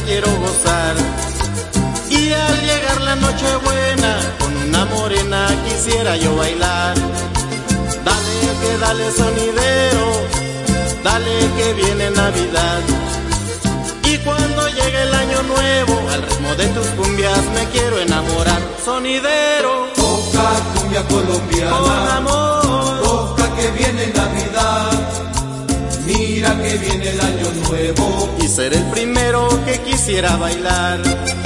quiero gozar. Y al llegar la noche buena, con una morena quisiera yo bailar. Dale que dale sonidero, dale que viene Navidad. Y cuando llegue el año nuevo, al ritmo de tus cumbias me quiero enamorar. Sonidero, toca cumbia colombiana, con amor, toca que viene Navidad. Mira que viene el año nuevo y ser el primero que quisiera bailar.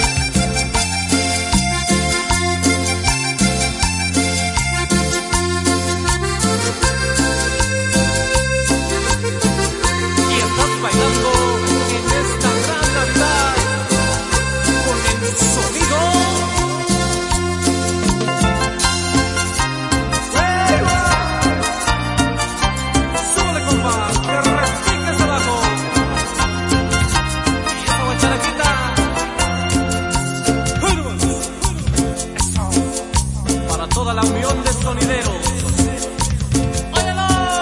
Toda la unión de sonideros. ¡Óyelo!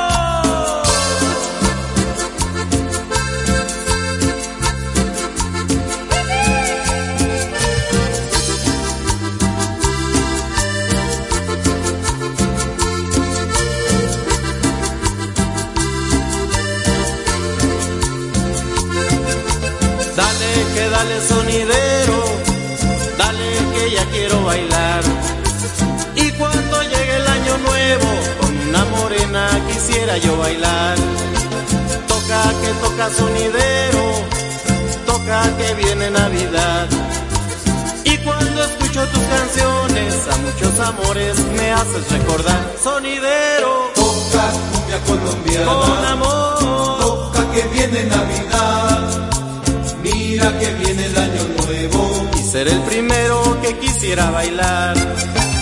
Dale que dale sonidero, dale que ya quiero bailar. Y cuando llegue el año nuevo, con una morena quisiera yo bailar. Toca que toca sonidero, toca que viene Navidad. Y cuando escucho tus canciones, a muchos amores me haces recordar. Sonidero, toca cumbia colombiana, con amor, toca que viene Navidad. Mira que viene el año nuevo y ser el primero que quisiera bailar.